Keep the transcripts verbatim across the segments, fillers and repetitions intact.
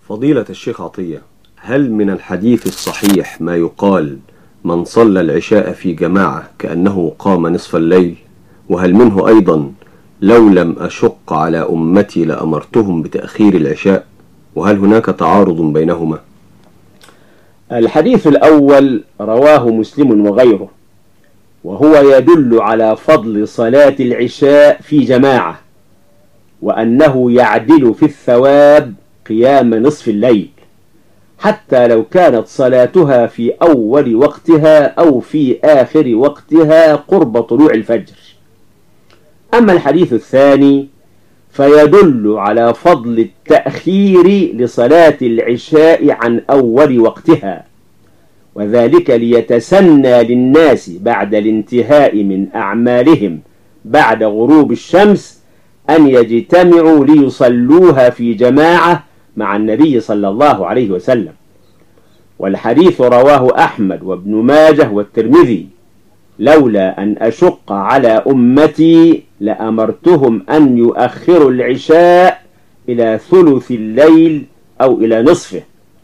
فضيلة الشيخ عطية، هل من الحديث الصحيح ما يقال من صلى العشاء في جماعة كأنه قام نصف الليل؟ وهل منه أيضا لو لم أشق على أمتي لأمرتهم بتأخير العشاء؟ وهل هناك تعارض بينهما؟ الحديث الأول رواه مسلم وغيره، وهو يدل على فضل صلاة العشاء في جماعة، وأنه يعدل في الثواب قيام نصف الليل، حتى لو كانت صلاتها في أول وقتها أو في آخر وقتها قرب طلوع الفجر. أما الحديث الثاني فيدل على فضل التأخير لصلاة العشاء عن أول وقتها، وذلك ليتسنى للناس بعد الانتهاء من أعمالهم بعد غروب الشمس أن يجتمعوا ليصلوها في جماعة مع النبي صلى الله عليه وسلم. والحديث رواه أحمد وابن ماجه والترمذي: لولا أن أشق على أمتي لأمرتهم أن يؤخروا العشاء إلى ثلث الليل أو إلى نصفه.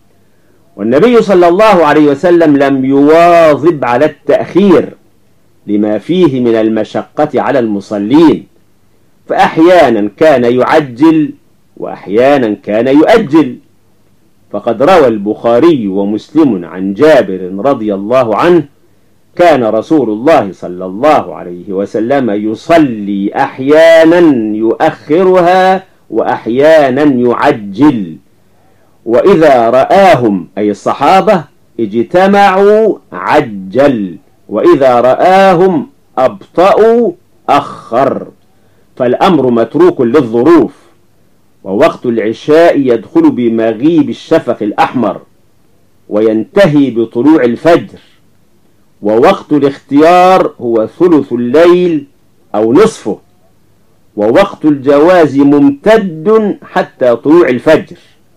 والنبي صلى الله عليه وسلم لم يواظب على التأخير لما فيه من المشقة على المصلين، فأحيانا كان يعجل وأحيانا كان يؤجل. فقد روى البخاري ومسلم عن جابر رضي الله عنه: كان رسول الله صلى الله عليه وسلم يصلي أحيانا يؤخرها وأحيانا يعجل، وإذا رآهم أي الصحابة اجتمعوا عجل، وإذا رآهم أبطأوا أخر، فالأمر متروك للظروف. ووقت العشاء يدخل بمغيب الشفق الأحمر وينتهي بطلوع الفجر، ووقت الاختيار هو ثلث الليل أو نصفه، ووقت الجواز ممتد حتى طلوع الفجر.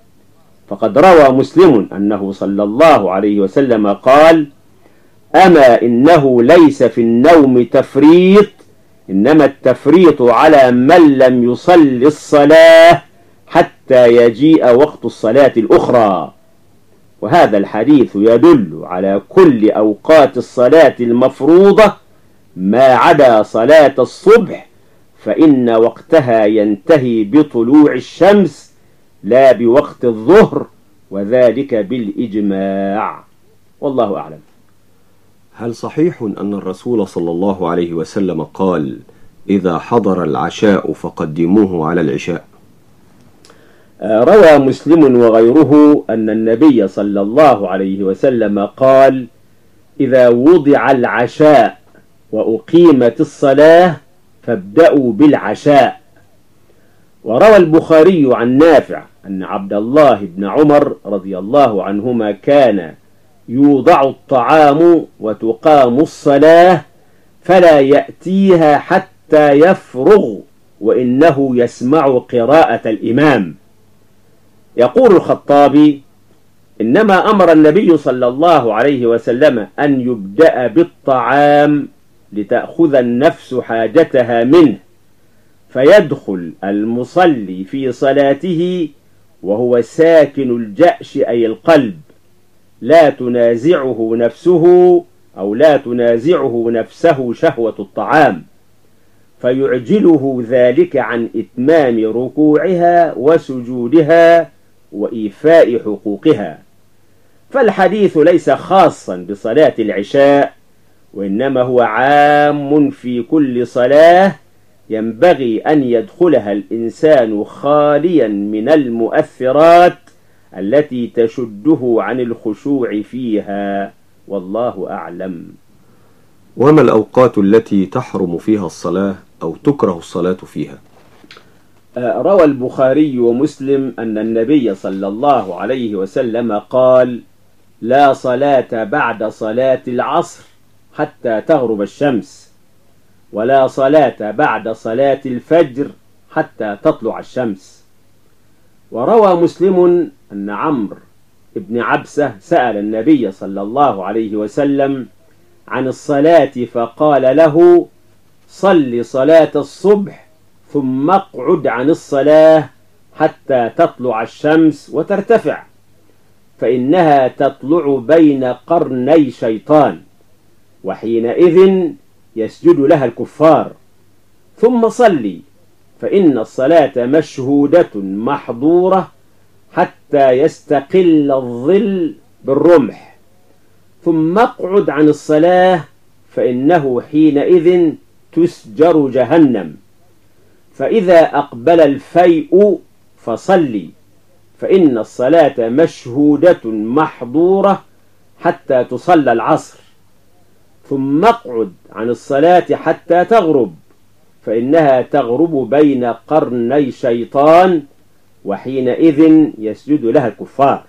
فقد روى مسلم أنه صلى الله عليه وسلم قال: أما إنه ليس في النوم تفريط، إنما التفريط على من لم يصل الصلاة حتى يجيء وقت الصلاة الأخرى. وهذا الحديث يدل على كل أوقات الصلاة المفروضة ما عدا صلاة الصبح، فإن وقتها ينتهي بطلوع الشمس لا بوقت الظهر، وذلك بالإجماع، والله أعلم. هل صحيح أن الرسول صلى الله عليه وسلم قال: إذا حضر العشاء فقدموه على العشاء؟ روى مسلم وغيره أن النبي صلى الله عليه وسلم قال: إذا وضع العشاء وأقيمت الصلاة فابدأوا بالعشاء. وروى البخاري عن نافع أن عبد الله بن عمر رضي الله عنهما كان يوضع الطعام وتقام الصلاة فلا يأتيها حتى يفرغ، وإنه يسمع قراءة الإمام. يقول الخطابي: إنما أمر النبي صلى الله عليه وسلم أن يبدأ بالطعام لتأخذ النفس حاجتها منه، فيدخل المصلي في صلاته وهو ساكن الجأش أي القلب، لا تنازعه نفسه أو لا تنازعه نفسه شهوة الطعام، فيعجله ذلك عن إتمام ركوعها وسجودها وإيفاء حقوقها. فالحديث ليس خاصا بصلاة العشاء، وإنما هو عام في كل صلاة ينبغي أن يدخلها الإنسان خاليا من المؤثرات التي تشده عن الخشوع فيها، والله أعلم. وما الأوقات التي تحرم فيها الصلاة أو تكره الصلاة فيها؟ روى البخاري ومسلم أن النبي صلى الله عليه وسلم قال: لا صلاة بعد صلاة العصر حتى تغرب الشمس، ولا صلاة بعد صلاة الفجر حتى تطلع الشمس. وروى مسلم أن عمرو بن عبسة سأل النبي صلى الله عليه وسلم عن الصلاة فقال له: صل صلاة الصبح ثم اقعد عن الصلاة حتى تطلع الشمس وترتفع، فإنها تطلع بين قرني شيطان، وحينئذ يسجد لها الكفار. ثم صلي، فإن الصلاة مشهودة محظورة حتى يستقل الظل بالرمح. ثم اقعد عن الصلاة، فإنه حينئذ تسجر جهنم. فإذا أقبل الفيء فصلي، فإن الصلاة مشهودة محظورة حتى تصلى العصر. ثم اقعد عن الصلاة حتى تغرب، فإنها تغرب بين قرني شيطان، وحينئذ يسجد لها الكفار.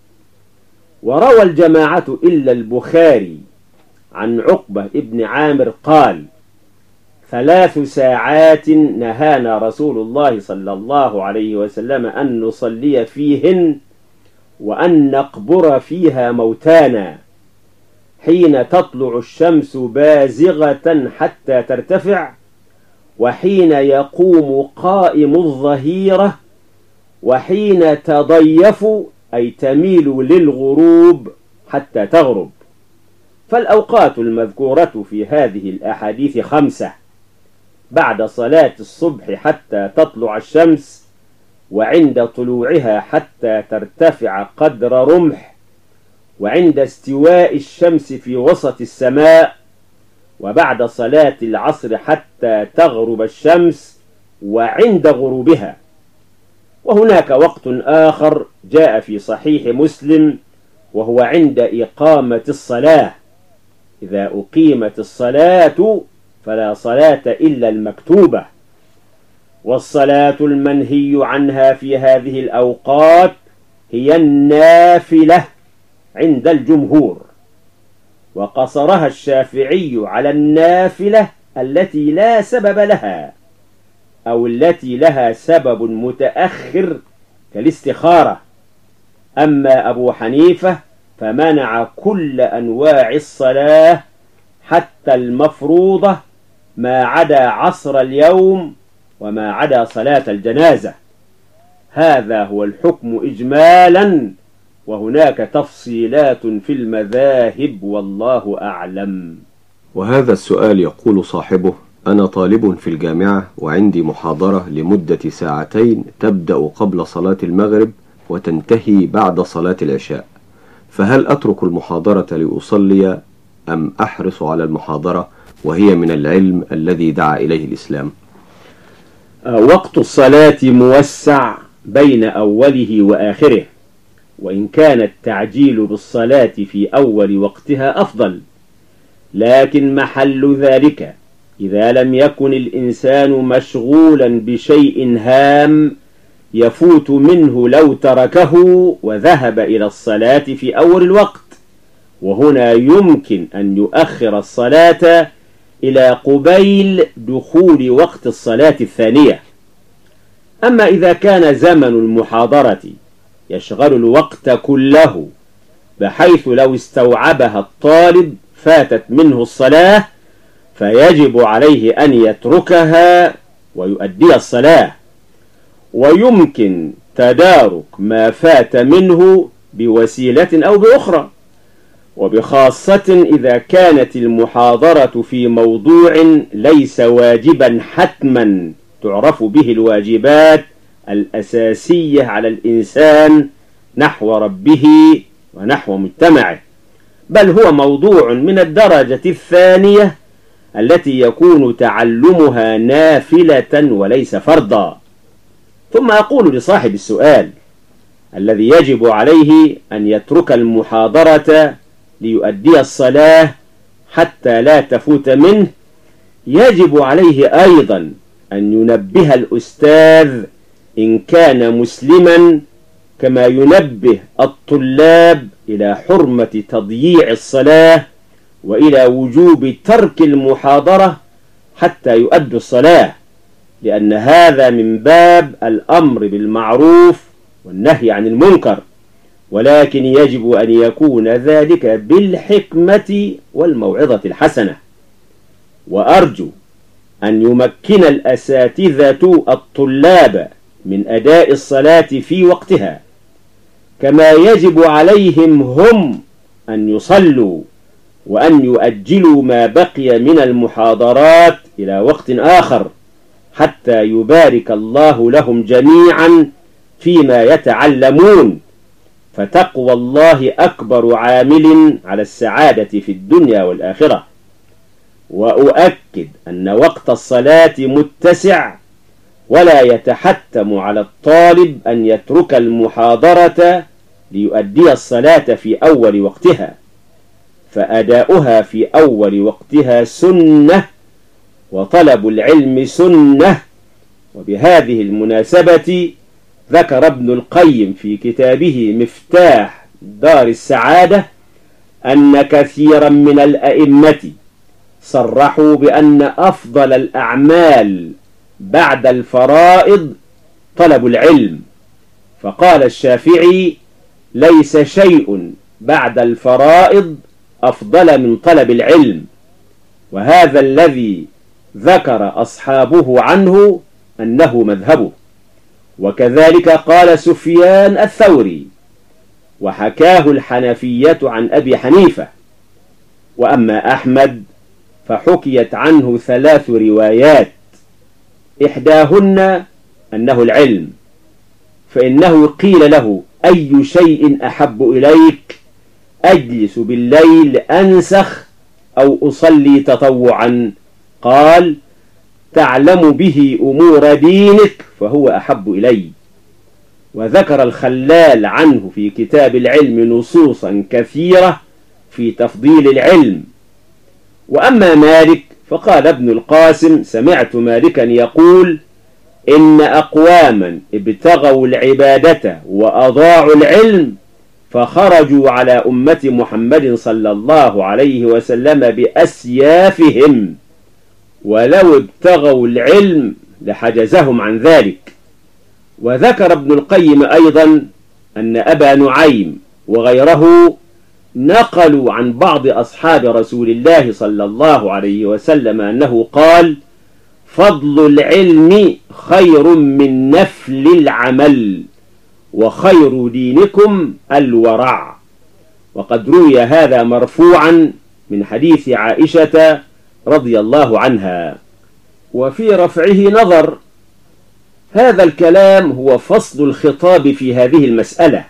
وروى الجماعة إلا البخاري عن عقبة ابن عامر قال: ثلاث ساعات نهانا رسول الله صلى الله عليه وسلم أن نصلي فيهن وأن نقبر فيها موتانا: حين تطلع الشمس بازغة حتى ترتفع، وحين يقوم قائم الظهيرة، وحين تضيف أي تميل للغروب حتى تغرب. فالأوقات المذكورة في هذه الأحاديث خمسة: بعد صلاة الصبح حتى تطلع الشمس، وعند طلوعها حتى ترتفع قدر رمح، وعند استواء الشمس في وسط السماء، وبعد صلاة العصر حتى تغرب الشمس، وعند غروبها. وهناك وقت آخر جاء في صحيح مسلم، وهو عند إقامة الصلاة: إذا أقيمت الصلاة فلا صلاة إلا المكتوبة. والصلاة المنهي عنها في هذه الأوقات هي النافلة عند الجمهور، وقصرها الشافعي على النافلة التي لا سبب لها، أو التي لها سبب متأخر كالاستخارة. أما أبو حنيفة فمنع كل أنواع الصلاة حتى المفروضة، ما عدا عصر اليوم وما عدا صلاة الجنازة. هذا هو الحكم إجمالا، وهناك تفصيلات في المذاهب، والله أعلم. وهذا السؤال يقول صاحبه: أنا طالب في الجامعة، وعندي محاضرة لمدة ساعتين تبدأ قبل صلاة المغرب وتنتهي بعد صلاة العشاء، فهل أترك المحاضرة لأصلي أم أحرص على المحاضرة وهي من العلم الذي دعا إليه الإسلام؟ وقت الصلاة موسع بين أوله وآخره، وإن كان التعجيل بالصلاة في أول وقتها أفضل، لكن محل ذلك إذا لم يكن الإنسان مشغولا بشيء هام يفوت منه لو تركه وذهب إلى الصلاة في أول الوقت، وهنا يمكن أن يؤخر الصلاة إلى قبيل دخول وقت الصلاة الثانية. أما إذا كان زمن المحاضرة يشغل الوقت كله بحيث لو استوعبها الطالب فاتت منه الصلاة، فيجب عليه أن يتركها ويؤدي الصلاة، ويمكن تدارك ما فات منه بوسيلة أو بأخرى، وبخاصة إذا كانت المحاضرة في موضوع ليس واجبا حتما تعرف به الواجبات الأساسية على الإنسان نحو ربه ونحو مجتمعه، بل هو موضوع من الدرجة الثانية التي يكون تعلمها نافلة وليس فرضا. ثم أقول لصاحب السؤال الذي يجب عليه أن يترك المحاضرة ليؤدي الصلاة حتى لا تفوت منه، يجب عليه أيضا أن ينبه الأستاذ إن كان مسلما، كما ينبه الطلاب إلى حرمة تضييع الصلاة وإلى وجوب ترك المحاضرة حتى يؤدوا الصلاة، لأن هذا من باب الأمر بالمعروف والنهي عن المنكر، ولكن يجب أن يكون ذلك بالحكمة والموعظة الحسنة. وأرجو أن يمكن الأساتذة الطلاب من أداء الصلاة في وقتها، كما يجب عليهم هم أن يصلوا وأن يؤجلوا ما بقي من المحاضرات إلى وقت آخر حتى يبارك الله لهم جميعا فيما يتعلمون، فتقوى الله أكبر عامل على السعادة في الدنيا والآخرة. وأؤكد أن وقت الصلاة متسع، ولا يتحتم على الطالب أن يترك المحاضرة ليؤدي الصلاة في أول وقتها، فأداؤها في أول وقتها سنة، وطلب العلم سنة. وبهذه المناسبة ذكر ابن القيم في كتابه مفتاح دار السعادة أن كثيرا من الأئمة صرحوا بأن أفضل الأعمال بعد الفرائض طلب العلم، فقال الشافعي: ليس شيء بعد الفرائض أفضل من طلب العلم. وهذا الذي ذكر أصحابه عنه أنه مذهبه. وكذلك قال سفيان الثوري، وحكاه الحنفية عن أبي حنيفة. وأما أحمد فحكيت عنه ثلاث روايات، إحداهن أنه العلم، فإنه قيل له: أي شيء أحب إليك؟ أجلس بالليل أنسخ أو أصلي تطوعا؟ قال: تعلم به أمور دينك فهو أحب إلي. وذكر الخلال عنه في كتاب العلم نصوصا كثيرة في تفضيل العلم. وأما مالك فقال ابن القاسم: سمعت مالكا يقول: إن أقواما ابتغوا العبادة وأضاعوا العلم فخرجوا على أمة محمد صلى الله عليه وسلم بأسيافهم، ولو ابتغوا العلم لحجزهم عن ذلك. وذكر ابن القيم أيضا أن أبا نعيم وغيره نقلوا عن بعض أصحاب رسول الله صلى الله عليه وسلم أنه قال: فضل العلم خير من نفل العمل، وخير دينكم الورع. وقد روي هذا مرفوعا من حديث عائشة رضي الله عنها. وفي رفعه نظر، هذا الكلام هو فصل الخطاب في هذه المسألة،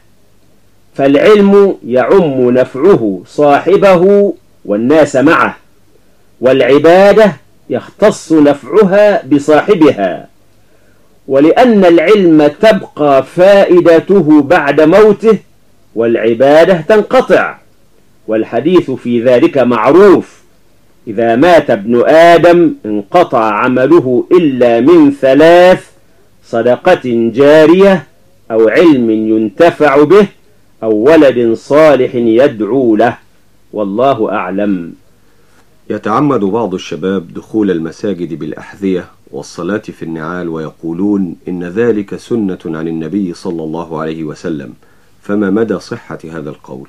فالعلم يعم نفعه صاحبه والناس معه، والعبادة يختص نفعها بصاحبها. ولأن العلم تبقى فائدته بعد موته، والعبادة تنقطع، والحديث في ذلك معروف: إذا مات ابن آدم انقطع عمله إلا من ثلاث: صدقة جارية، أو علم ينتفع به، أو ولد صالح يدعو له. والله أعلم. يتعمد بعض الشباب دخول المساجد بالأحذية والصلاة في النعال، ويقولون إن ذلك سنة عن النبي صلى الله عليه وسلم، فما مدى صحة هذا القول؟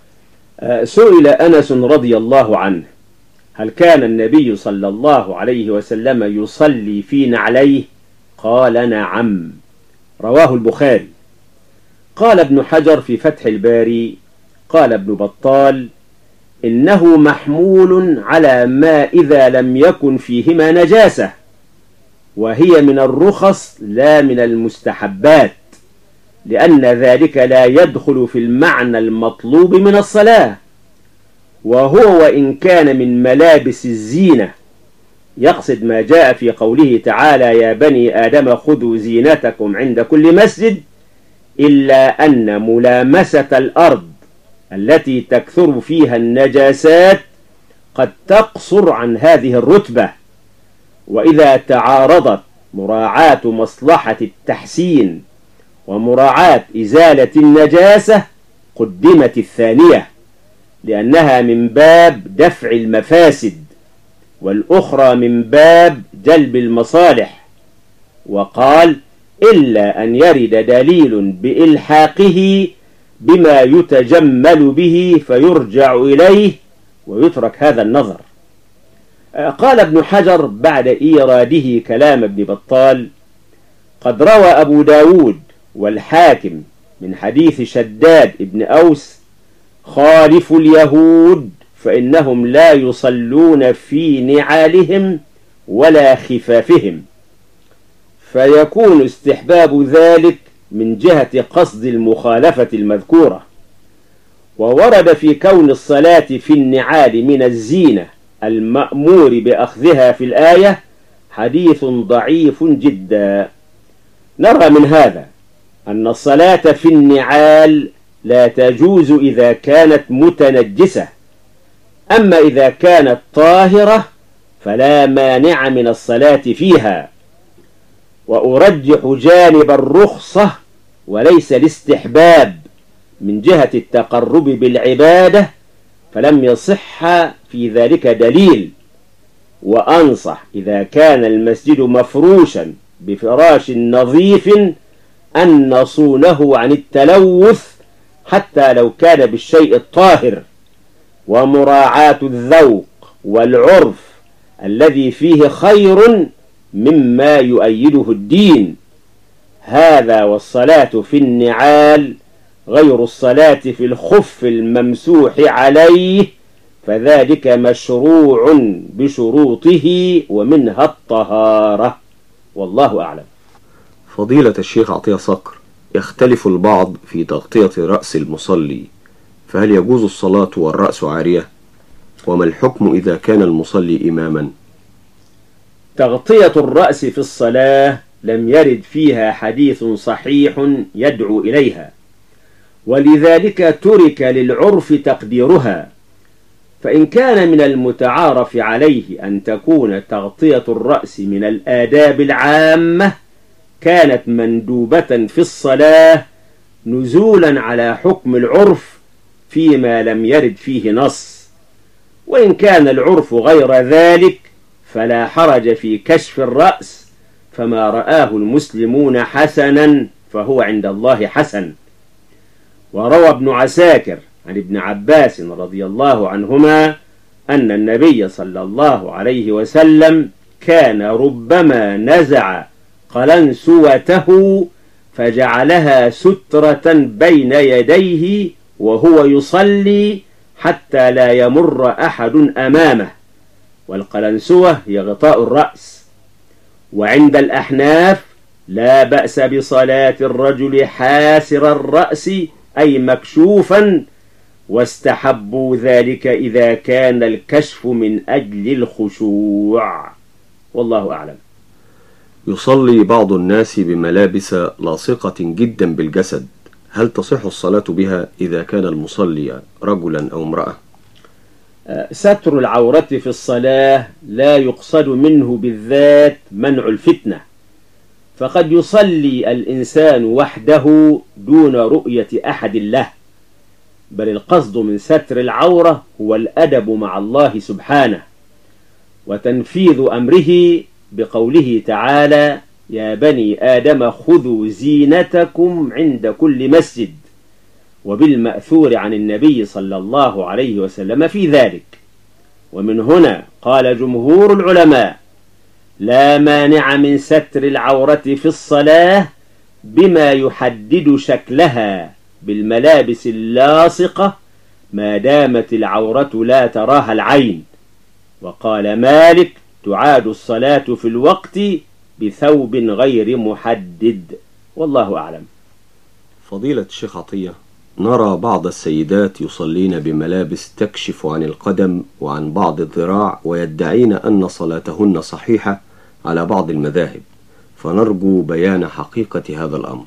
سئل أنس رضي الله عنه: هل كان النبي صلى الله عليه وسلم يصلي في نعليه؟ قال: نعم. رواه البخاري. قال ابن حجر في فتح الباري: قال ابن بطال: إنه محمول على ما إذا لم يكن فيهما نجاسة، وهي من الرخص لا من المستحبات، لأن ذلك لا يدخل في المعنى المطلوب من الصلاة، وهو وإن كان من ملابس الزينة، يقصد ما جاء في قوله تعالى: يا بني آدم خذوا زينتكم عند كل مسجد، إلا أن ملامسة الأرض التي تكثر فيها النجاسات قد تقصر عن هذه الرتبة. وإذا تعارضت مراعاة مصلحة التحسين ومراعاة إزالة النجاسة قدمت الثانية، لأنها من باب دفع المفاسد، والأخرى من باب جلب المصالح. وقال: إلا أن يرد دليل بإلحاقه بما يتجمل به فيرجع إليه ويترك هذا النظر. قال ابن حجر بعد إيراده كلام ابن بطال: قد روى أبو داود والحاكم من حديث شداد ابن أوس: خالفوا اليهود فإنهم لا يصلون في نعالهم ولا خفافهم. فيكون استحباب ذلك من جهة قصد المخالفة المذكورة. وورد في كون الصلاة في النعال من الزينة المأمور بأخذها في الآية حديث ضعيف جدا. نرى من هذا أن الصلاة في النعال لا تجوز إذا كانت متنجسة، أما إذا كانت طاهرة فلا مانع من الصلاة فيها. وأرجح جانب الرخصة وليس الاستحباب من جهة التقرب بالعبادة، فلم يصح في ذلك دليل. وأنصح إذا كان المسجد مفروشا بفراش نظيف أن نصونه عن التلوث حتى لو كان بالشيء الطاهر، ومراعاة الذوق والعرف الذي فيه خير مما يؤيده الدين. هذا والصلاة في النعال غير الصلاة في الخف الممسوح عليه، فذلك مشروع بشروطه ومنها الطهارة، والله أعلم. فضيلة الشيخ عطية صقر، يختلف البعض في تغطية رأس المصلي، فهل يجوز الصلاة والرأس عارية؟ وما الحكم إذا كان المصلي إماما؟ تغطية الرأس في الصلاة لم يرد فيها حديث صحيح يدعو إليها، ولذلك ترك للعرف تقديرها. فإن كان من المتعارف عليه أن تكون تغطية الرأس من الآداب العامة كانت مندوبة في الصلاة نزولا على حكم العرف فيما لم يرد فيه نص. وإن كان العرف غير ذلك فلا حرج في كشف الرأس، فما رآه المسلمون حسنا فهو عند الله حسن. وروى ابن عساكر عن ابن عباس رضي الله عنهما أن النبي صلى الله عليه وسلم كان ربما نزع قلنسوته فجعلها سترة بين يديه وهو يصلي حتى لا يمر أحد أمامه. والقلنسوة هي غطاء الرأس. وعند الأحناف لا بأس بصلاة الرجل حاسر الرأس أي مكشوفا، واستحبوا ذلك إذا كان الكشف من أجل الخشوع، والله أعلم. يصلي بعض الناس بملابس لاصقة جدا بالجسد، هل تصح الصلاة بها إذا كان المصلي رجلا أو امرأة؟ ستر العورة في الصلاة لا يقصد منه بالذات منع الفتنة، فقد يصلي الإنسان وحده دون رؤية أحد له، بل القصد من ستر العورة هو الأدب مع الله سبحانه وتنفيذ أمره بقوله تعالى: يا بني آدم خذوا زينتكم عند كل مسجد، وبالمأثور عن النبي صلى الله عليه وسلم في ذلك. ومن هنا قال جمهور العلماء: لا مانع من ستر العورة في الصلاة بما يحدد شكلها بالملابس اللاصقة ما دامت العورة لا تراها العين. وقال مالك: تعاد الصلاة في الوقت بثوب غير محدد، والله أعلم. فضيلة الشيخ عطية، نرى بعض السيدات يصلين بملابس تكشف عن القدم وعن بعض الذراع ويدعين أن صلاتهن صحيحة على بعض المذاهب، فنرجو بيان حقيقة هذا الأمر.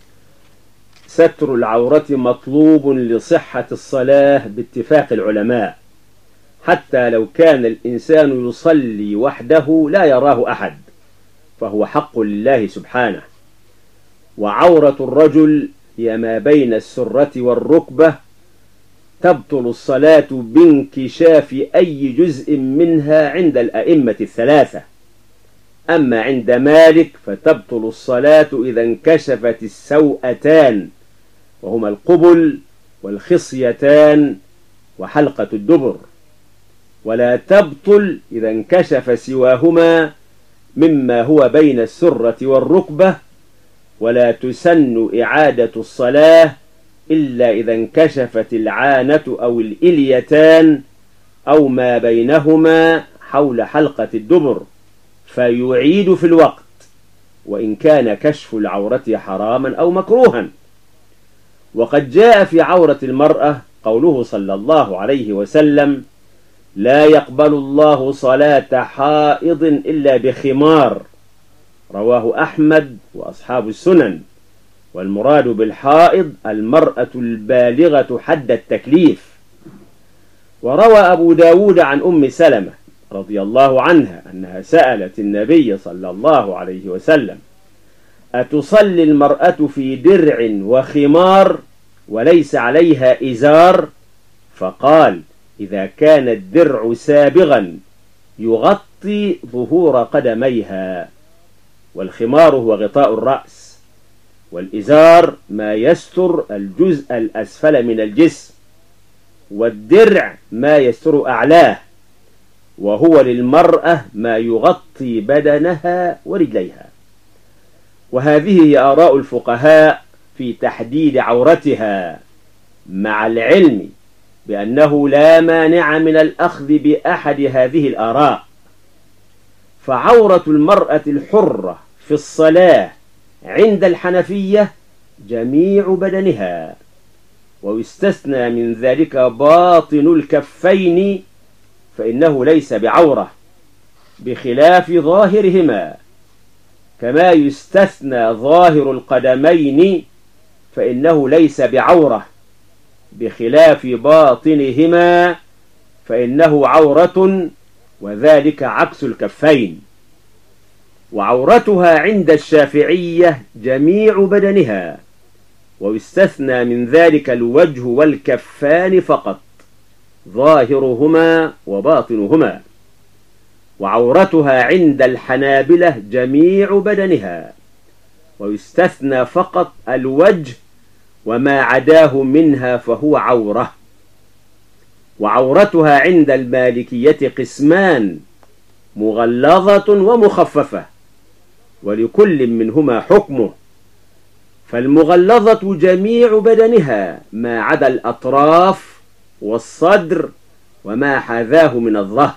ستر العورة مطلوب لصحة الصلاة باتفاق العلماء، حتى لو كان الإنسان يصلي وحده لا يراه أحد، فهو حق لله سبحانه. وعورة الرجل هي ما بين السرة والركبة، تبطل الصلاة بانكشاف أي جزء منها عند الأئمة الثلاثة. أما عند مالك فتبطل الصلاة إذا انكشفت السوأتان، وهما القبل والخصيتان وحلقة الدبر، ولا تبطل إذا انكشف سواهما مما هو بين السرة والركبة ولا تسن إعادة الصلاة إلا إذا انكشفت العانة أو الإليتان أو ما بينهما حول حلقة الدبر، فيعيد في الوقت وإن كان كشف العورة حراما أو مكروها. وقد جاء في عورة المرأة قوله صلى الله عليه وسلم: لا يقبل الله صلاة حائض إلا بخمار، رواه أحمد وأصحاب السنن. والمراد بالحائض المرأة البالغة حد التكليف. وروى أبو داود عن أم سلمة رضي الله عنها أنها سألت النبي صلى الله عليه وسلم: أتصلي المرأة في درع وخمار وليس عليها إزار؟ فقال: إذا كان الدرع سابغا يغطي ظهور قدميها، والخمار هو غطاء الرأس، والإزار ما يستر الجزء الأسفل من الجسم، والدرع ما يستر أعلاه، وهو للمرأة ما يغطي بدنها ورجليها. وهذه هي آراء الفقهاء في تحديد عورتها، مع العلم بأنه لا مانع من الأخذ بأحد هذه الآراء. فعورة المرأة الحرة في الصلاة عند الحنفية جميع بدنها، ويستثنى من ذلك باطن الكفين فإنه ليس بعورة بخلاف ظاهرهما، كما يستثنى ظاهر القدمين فإنه ليس بعورة بخلاف باطنهما فإنه عورة، وذلك عكس الكفين. وعورتها عند الشافعية جميع بدنها، ويستثنى من ذلك الوجه والكفان فقط، ظاهرهما وباطنهما. وعورتها عند الحنابلة جميع بدنها، ويستثنى فقط الوجه، وما عداه منها فهو عورة. وعورتها عند المالكية قسمان: مغلظة ومخففة، ولكل منهما حكمه. فالمغلظة جميع بدنها ما عدا الأطراف والصدر وما حاذاه من الظهر،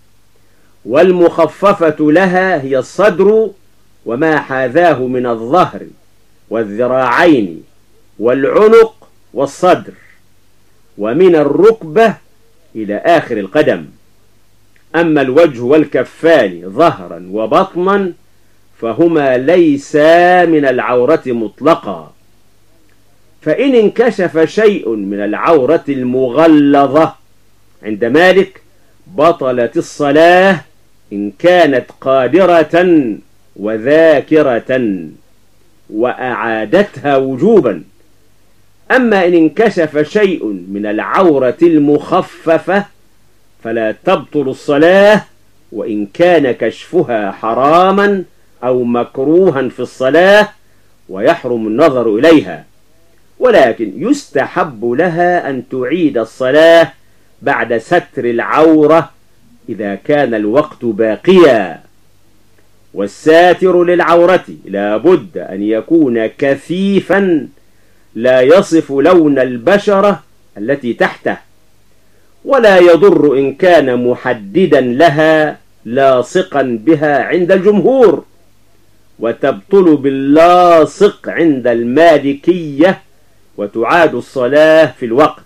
والمخففة لها هي الصدر وما حاذاه من الظهر والذراعين والعنق والصدر، ومن الركبة إلى آخر القدم. أما الوجه والكفان ظهرا وبطنا فهما ليسا من العورة مطلقا، فإن انكشف شيء من العورة المغلظة عند مالك بطلت الصلاة إن كانت قادرة وذاكرة، وأعادتها وجوبا. أما إن انكشف شيء من العورة المخففة فلا تبطل الصلاة، وإن كان كشفها حراما أو مكروها في الصلاة ويحرم النظر إليها، ولكن يستحب لها أن تعيد الصلاة بعد ستر العورة إذا كان الوقت باقيا. والساتر للعورة لا بد أن يكون كثيفا لا يصف لون البشرة التي تحته، ولا يضر إن كان محددا لها لاصقا بها عند الجمهور، وتبطل باللاصق عند المالكية، وتعاد الصلاة في الوقت.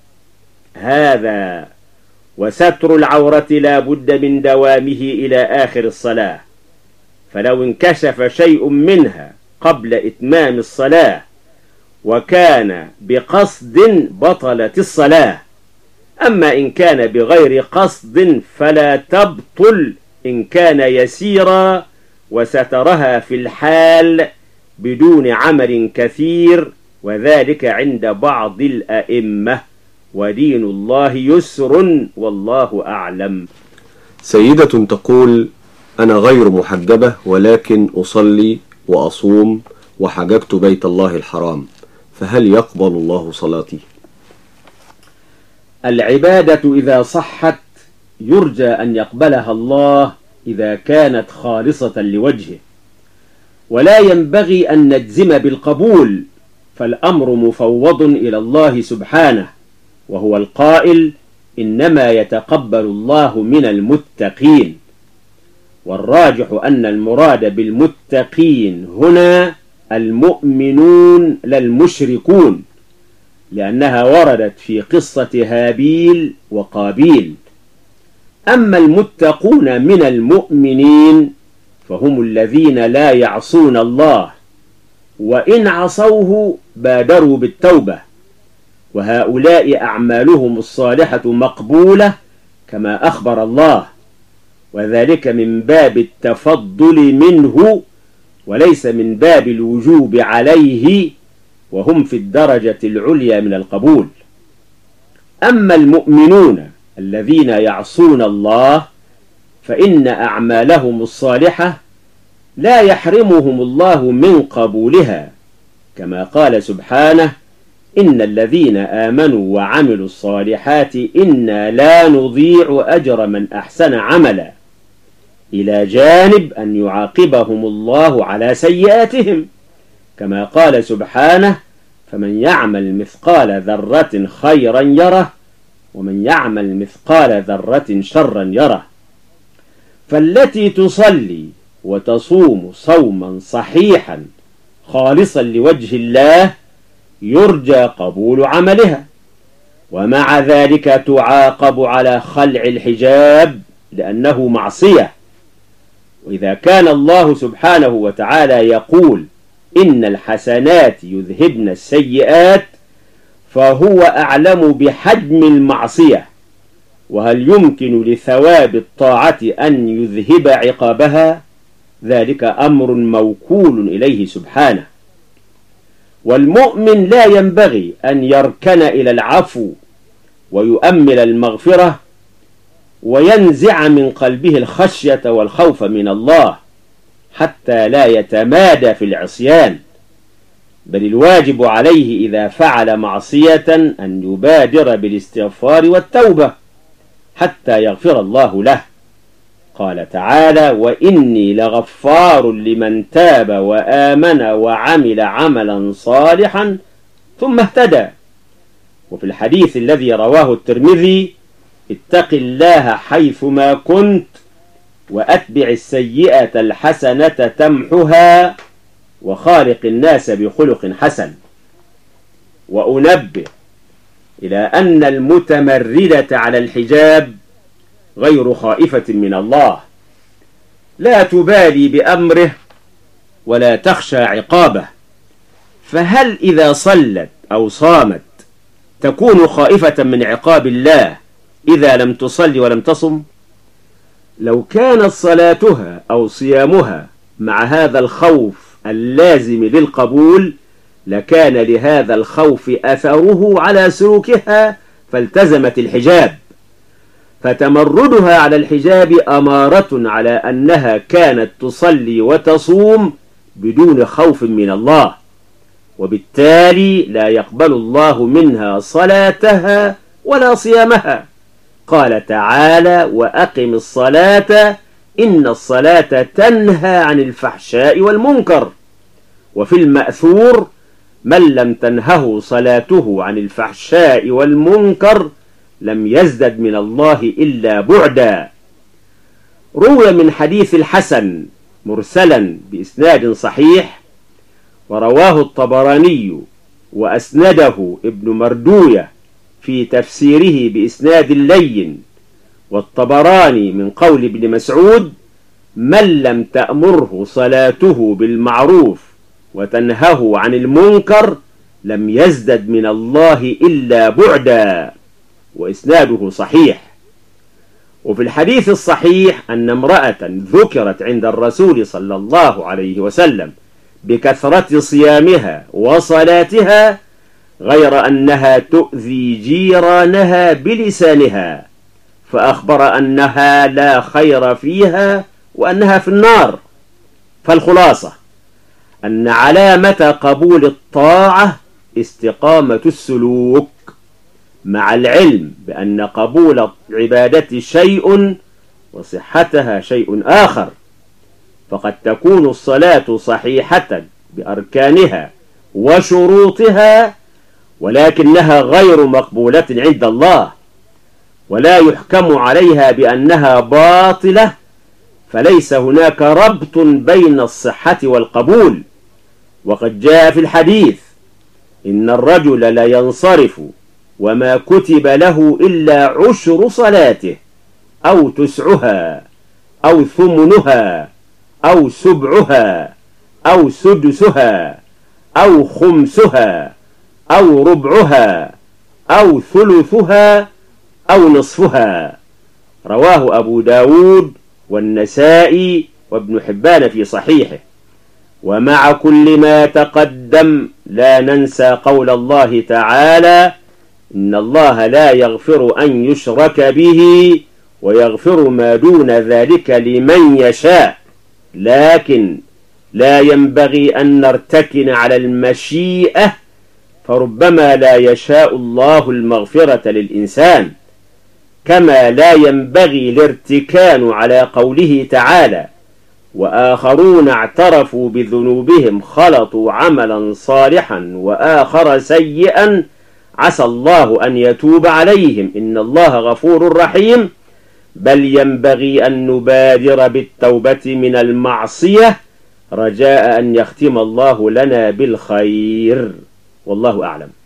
هذا وستر العورة لا بد من دوامه إلى آخر الصلاة، فلو انكشف شيء منها قبل إتمام الصلاة وكان بقصد بطلت الصلاة. أما إن كان بغير قصد فلا تبطل إن كان يسيرا وسترها في الحال بدون عمل كثير، وذلك عند بعض الأئمة، ودين الله يسر والله أعلم. سيدة تقول: أنا غير محجبة ولكن أصلي وأصوم وحججت بيت الله الحرام، فهل يقبل الله صلاتي؟ العبادة إذا صحت يرجى أن يقبلها الله إذا كانت خالصة لوجهه، ولا ينبغي أن نجزم بالقبول، فالأمر مفوض إلى الله سبحانه، وهو القائل: إنما يتقبل الله من المتقين. والراجح أن المراد بالمتقين هنا المؤمنون لا المشركون، لأنها وردت في قصة هابيل وقابيل. أما المتقون من المؤمنين فهم الذين لا يعصون الله، وإن عصوه بادروا بالتوبة، وهؤلاء أعمالهم الصالحة مقبولة كما أخبر الله، وذلك من باب التفضل منه وليس من باب الوجوب عليه، وهم في الدرجة العليا من القبول. أما المؤمنون الذين يعصون الله فإن أعمالهم الصالحة لا يحرمهم الله من قبولها، كما قال سبحانه: إن الذين آمنوا وعملوا الصالحات إنا لا نضيع أجر من أحسن عملا، إلى جانب أن يعاقبهم الله على سيئاتهم، كما قال سبحانه: فمن يعمل مثقال ذرة خيرا يره ومن يعمل مثقال ذرة شرا يره. فالتي تصلي وتصوم صوما صحيحا خالصا لوجه الله يرجى قبول عملها، ومع ذلك تعاقب على خلع الحجاب لأنه معصية. وإذا كان الله سبحانه وتعالى يقول: إن الحسنات يذهبن السيئات، فهو أعلم بحجم المعصية، وهل يمكن لثواب الطاعة أن يذهب عقابها؟ ذلك أمر موكول إليه سبحانه. والمؤمن لا ينبغي أن يركن إلى العفو ويؤمل المغفرة وينزع من قلبه الخشية والخوف من الله حتى لا يتمادى في العصيان، بل الواجب عليه إذا فعل معصية أن يبادر بالاستغفار والتوبة حتى يغفر الله له. قال تعالى: وإني لغفار لمن تاب وآمن وعمل عملا صالحا ثم اهتدى. وفي الحديث الذي رواه الترمذي: اتق الله حيثما كنت وأتبع السيئة الحسنة تمحها وخالق الناس بخلق حسن. وأنبه إلى أن المتمردة على الحجاب غير خائفة من الله، لا تبالي بأمره ولا تخشى عقابه، فهل إذا صلت أو صامت تكون خائفة من عقاب الله إذا لم تصلي ولم تصم؟ لو كانت صلاتها أو صيامها مع هذا الخوف اللازم للقبول لكان لهذا الخوف أثره على سلوكها فالتزمت الحجاب، فتمردها على الحجاب أمارة على أنها كانت تصلي وتصوم بدون خوف من الله، وبالتالي لا يقبل الله منها صلاتها ولا صيامها. قال تعالى: وأقم الصلاة إن الصلاة تنهى عن الفحشاء والمنكر. وفي المأثور: من لم تنهه صلاته عن الفحشاء والمنكر لم يزدد من الله إلا بعدا. روي من حديث الحسن مرسلا بإسناد صحيح، ورواه الطبراني وأسنده ابن مردوية في تفسيره بإسناد لين، والطبراني من قول ابن مسعود: من لم تأمره صلاته بالمعروف وتنهه عن المنكر لم يزدد من الله إلا بعدا، وإسناده صحيح. وفي الحديث الصحيح أن امرأة ذكرت عند الرسول صلى الله عليه وسلم بكثرة صيامها وصلاتها، غير أنها تؤذي جيرانها بلسانها، فأخبر أنها لا خير فيها وأنها في النار. فالخلاصة أن علامة قبول الطاعة استقامة السلوك، مع العلم بأن قبول العبادة شيء وصحتها شيء آخر، فقد تكون الصلاة صحيحة بأركانها وشروطها، ولكنها غير مقبولة عند الله، ولا يحكم عليها بأنها باطلة، فليس هناك ربط بين الصحة والقبول. وقد جاء في الحديث: إن الرجل لا ينصرف وما كتب له إلا عشر صلاته أو تسعها أو ثمنها أو سبعها أو سدسها أو خمسها أو ربعها أو ثلثها أو نصفها. رواه أبو داود والنسائي وابن حبان في صحيحه. ومع كل ما تقدم لا ننسى قول الله تعالى: إن الله لا يغفر أن يشرك به ويغفر ما دون ذلك لمن يشاء، لكن لا ينبغي أن نرتكن على المشيئة، فربما لا يشاء الله المغفرة للإنسان، كما لا ينبغي الارتكان على قوله تعالى: وآخرون اعترفوا بذنوبهم خلطوا عملا صالحا وآخر سيئا عسى الله أن يتوب عليهم إن الله غفور رحيم، بل ينبغي أن نبادر بالتوبة من المعصية رجاء أن يختم الله لنا بالخير، والله أعلم.